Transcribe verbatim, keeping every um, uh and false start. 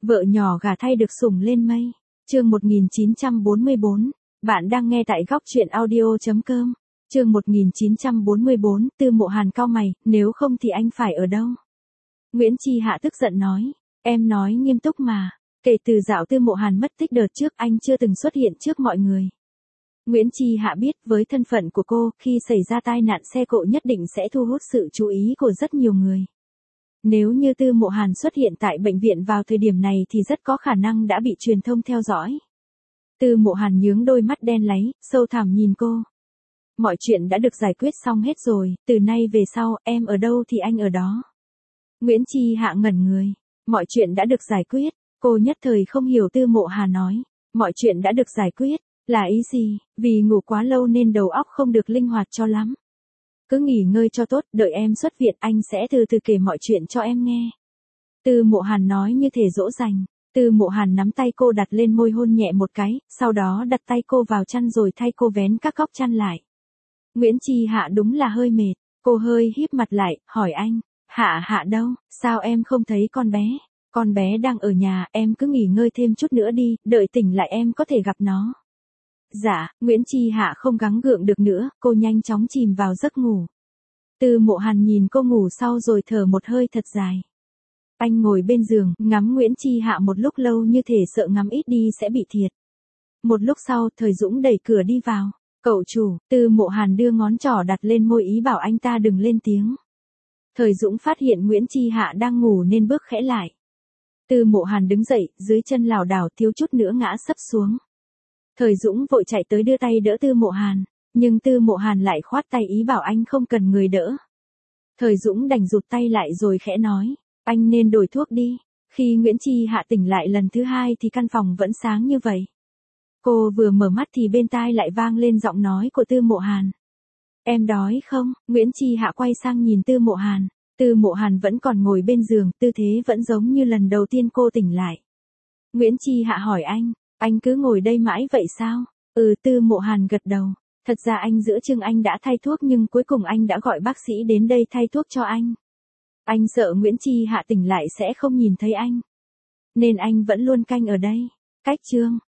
Vợ nhỏ gả thay được sủng lên mây. Chương một nghìn chín trăm bốn mươi bốn. Bạn đang nghe tại góc truyện audio chấm com. Chương một nghìn chín trăm bốn mươi bốn, Tư Mộ Hàn cau mày, nếu không thì anh phải ở đâu? Nguyễn Chi Hạ tức giận nói, em nói nghiêm túc mà, kể từ dạo Tư Mộ Hàn mất tích đợt trước anh chưa từng xuất hiện trước mọi người. Nguyễn Chi Hạ biết với thân phận của cô, khi xảy ra tai nạn xe cộ nhất định sẽ thu hút sự chú ý của rất nhiều người. Nếu như Tư Mộ Hàn xuất hiện tại bệnh viện vào thời điểm này thì rất có khả năng đã bị truyền thông theo dõi. Tư Mộ Hàn nhướng đôi mắt đen láy, sâu thẳm nhìn cô. Mọi chuyện đã được giải quyết xong hết rồi, từ nay về sau, em ở đâu thì anh ở đó. Nguyễn Chi Hạ ngẩn người. Mọi chuyện đã được giải quyết, cô nhất thời không hiểu Tư Mộ Hàn nói. Mọi chuyện đã được giải quyết, là ý gì? Vì ngủ quá lâu nên đầu óc không được linh hoạt cho lắm. Cứ nghỉ ngơi cho tốt, đợi em xuất viện anh sẽ từ từ kể mọi chuyện cho em nghe. Tư Mộ Hàn nói như thể dỗ dành. Tư Mộ Hàn nắm tay cô đặt lên môi hôn nhẹ một cái, sau đó đặt tay cô vào chăn rồi thay cô vén các góc chăn lại. Nguyễn Chi Hạ đúng là hơi mệt, cô hơi híp mặt lại, hỏi anh, Hạ Hạ đâu, sao em không thấy con bé? Con bé đang ở nhà, em cứ nghỉ ngơi thêm chút nữa đi, đợi tỉnh lại em có thể gặp nó. Dạ, Nguyễn Chi Hạ không gắng gượng được nữa, cô nhanh chóng chìm vào giấc ngủ. Tư Mộ Hàn nhìn cô ngủ sau rồi thở một hơi thật dài. Anh ngồi bên giường, ngắm Nguyễn Chi Hạ một lúc lâu như thể sợ ngắm ít đi sẽ bị thiệt. Một lúc sau, Thời Dũng đẩy cửa đi vào. Cậu chủ, Tư Mộ Hàn đưa ngón trỏ đặt lên môi ý bảo anh ta đừng lên tiếng. Thời Dũng phát hiện Nguyễn Chi Hạ đang ngủ nên bước khẽ lại. Tư Mộ Hàn đứng dậy, dưới chân lảo đảo thiếu chút nữa ngã sấp xuống. Thời Dũng vội chạy tới đưa tay đỡ Tư Mộ Hàn, nhưng Tư Mộ Hàn lại khoát tay ý bảo anh không cần người đỡ. Thời Dũng đành rụt tay lại rồi khẽ nói, anh nên đổi thuốc đi. Khi Nguyễn Chi Hạ tỉnh lại lần thứ hai thì căn phòng vẫn sáng như vậy. Cô vừa mở mắt thì bên tai lại vang lên giọng nói của Tư Mộ Hàn. Em đói không? Nguyễn Chi Hạ quay sang nhìn Tư Mộ Hàn. Tư Mộ Hàn vẫn còn ngồi bên giường, tư thế vẫn giống như lần đầu tiên cô tỉnh lại. Nguyễn Chi Hạ hỏi anh, anh cứ ngồi đây mãi vậy sao? Ừ, Tư Mộ Hàn gật đầu. Thật ra anh giữa chừng anh đã thay thuốc nhưng cuối cùng anh đã gọi bác sĩ đến đây thay thuốc cho anh. Anh sợ Nguyễn Chi Hạ tỉnh lại sẽ không nhìn thấy anh. Nên anh vẫn luôn canh ở đây. Cách chương.